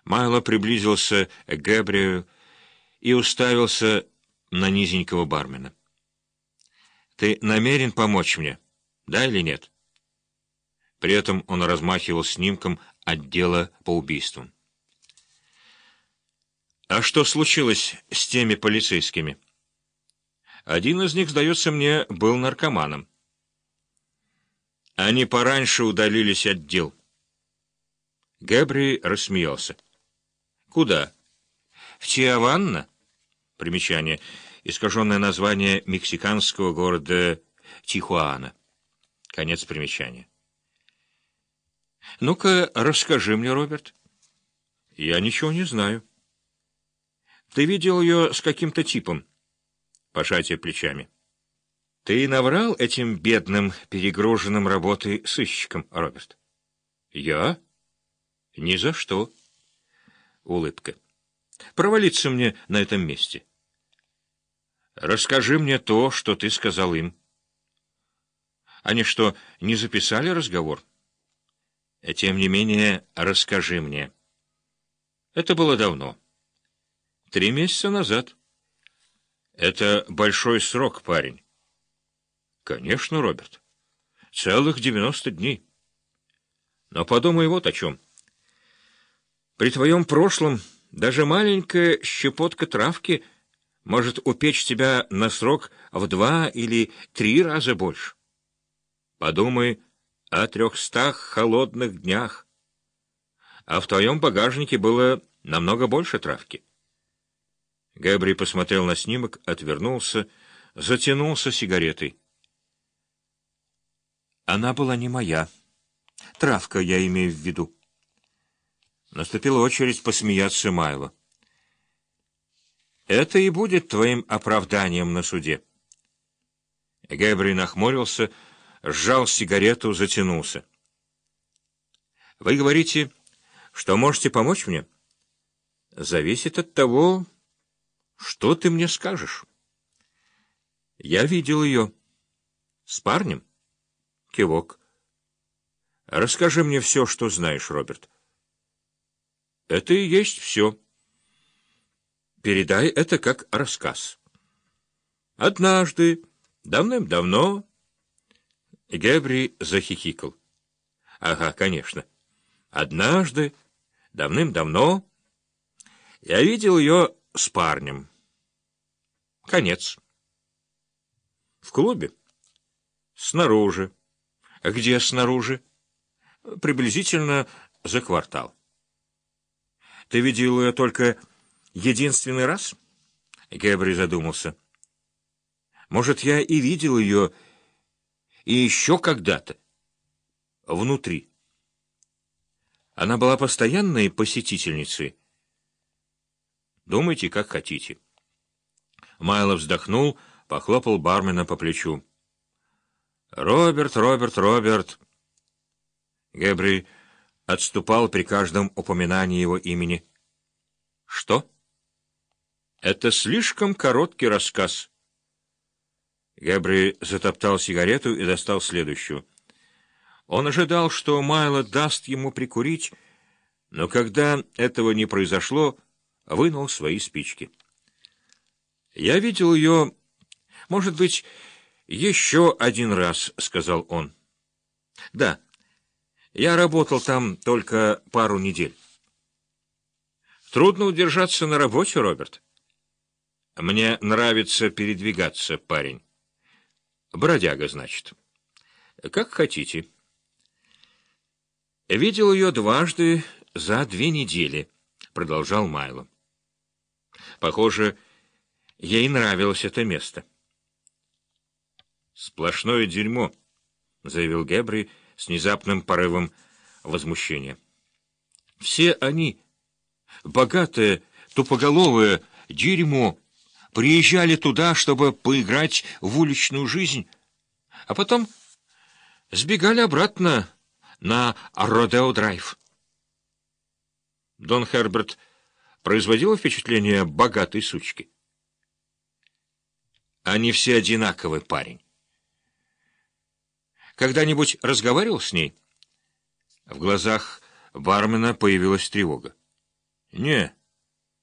Майло приблизился к Гэбриэлю и уставился на низенького бармена. «Ты намерен помочь мне, да или нет?» При этом он размахивал снимком отдела по убийствам. «А что случилось с теми полицейскими?» «Один из них, сдается мне, был наркоманом. Они пораньше удалились от дел». Гэбри рассмеялся. «Куда? В Тиаванна?» Примечание. Искаженное название мексиканского города Тихуана. Конец примечания. «Ну-ка, расскажи мне, Роберт». «Я ничего не знаю». «Ты видел ее с каким-то типом?» Пожатие плечами. «Ты наврал этим бедным, перегруженным работой сыщикам, Роберт?» «Я? Ни за что». Улыбка. «Провалиться мне на этом месте». «Расскажи мне то, что ты сказал им». «Они что, не записали разговор?» «Тем не менее, расскажи мне». «Это было давно. 3 месяца назад». «Это большой срок, парень». «Конечно, Роберт. Целых 90 дней. Но подумай вот о чем. При твоем прошлом даже маленькая щепотка травки может упечь тебя на срок в 2 или 3 раза больше. Подумай о 300 холодных днях. А в твоем багажнике было намного больше травки». Гэбри посмотрел на снимок, отвернулся, затянулся сигаретой. «Она была не моя. Травка, я имею в виду». Наступила очередь посмеяться Майло. «Это и будет твоим оправданием на суде». Гэбри нахмурился, сжал сигарету, затянулся. «Вы говорите, что можете помочь мне?» «Зависит от того, что ты мне скажешь». «Я видел ее». «С парнем?» Кивок. «Расскажи мне все, что знаешь, Роберт». «Это и есть все». «Передай это как рассказ». «Однажды, давным-давно...» Гэбри захихикал. «Ага, конечно. Однажды, давным-давно, я видел ее с парнем». Конец. «В клубе?» «Снаружи». «Где снаружи?» «Приблизительно за квартал». «Ты видел ее только единственный раз?» Гэбри задумался. «Может, я и видел ее и еще когда-то. Внутри». «Она была постоянной посетительницей?» «Думайте, как хотите». Майло вздохнул, похлопал бармена по плечу. «Роберт, Роберт, Роберт!» Гэбри отступал при каждом упоминании его имени. «Что?» «Это слишком короткий рассказ». Гэбри затоптал сигарету и достал следующую. Он ожидал, что Майло даст ему прикурить, но когда этого не произошло, вынул свои спички. «Я видел ее, может быть, еще один раз», — сказал он. «Да, я работал там только пару недель». «Трудно удержаться на работе, Роберт?» «Мне нравится передвигаться, парень». «Бродяга, значит». «Как хотите». «Видел ее дважды за 2 недели», — продолжал Майло. «Похоже, ей нравилось это место». «Сплошное дерьмо», — заявил Гэбри с внезапным порывом возмущения. «Все они, богатое, тупоголовое дерьмо, приезжали туда, чтобы поиграть в уличную жизнь, а потом сбегали обратно на Родео-драйв». Дон Херберт производил впечатление богатой сучки. «Они все одинаковы, парень». «Когда-нибудь разговаривал с ней?» В глазах бармена появилась тревога. Не,